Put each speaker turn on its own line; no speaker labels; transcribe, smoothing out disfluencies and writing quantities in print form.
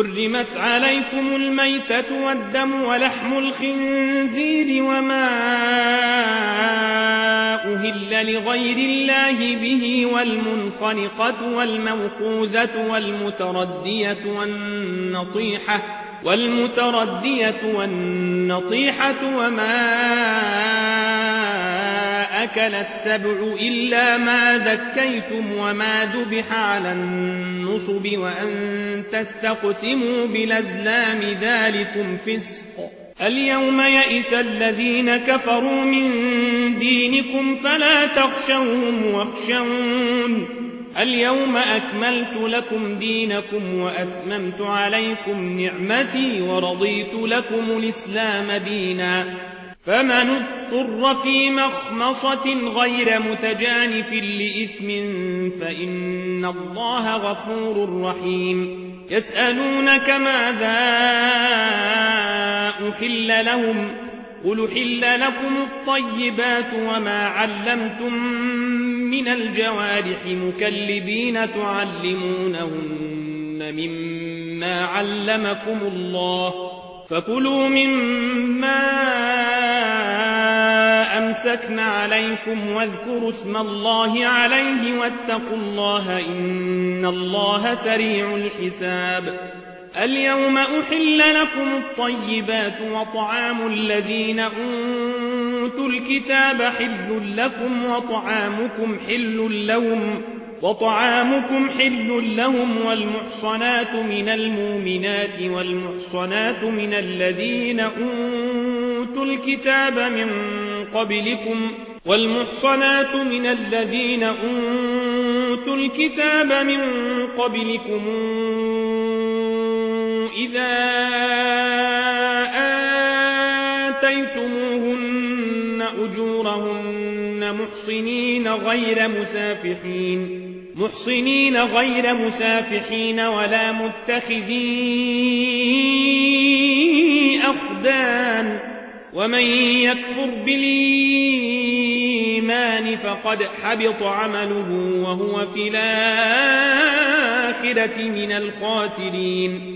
حرمت عليكم الميتة والدم ولحم الخنزير وما أهل لغير الله به والمنخنقة والموقوذة والمتردية والنطيحة وما أكل السبع إلا ما ذكيتم وما ذبح على النصب وأن تستقسموا بالأزلام ذلكم فسق. اليوم يئس الذين كفروا من دينكم فلا تخشوهم واخشون. اليوم أكملت لكم دينكم وأتممت عليكم نعمتي ورضيت لكم الإسلام دينا. فمن اضطر في مخمصة غير متجانف لإثم فإن الله غفور رحيم. يسألونك ماذا أحل لهم قل أحل لكم الطيبات وما علمتم من الجوارح مكلبين تعلمونهن مما علمكم الله فكلوا مما أمسكن عليكم واذكروا اسم الله عليه واتقوا الله إن الله سريع الحساب. اليوم أحل لكم الطيبات وطعام الذين أوتوا الكتاب حل لكم وطعامكم حل لهم والمحصنات من المؤمنات والمحصنات من الذين أوتوا الكتاب من قبلكم إذا آتيتموهن أجورهن محصنين غير مسافحين ولا متخذي أخدان. ومن يكفر بالإيمان فقد حبط عمله وهو في الآخرة من الخاسرين.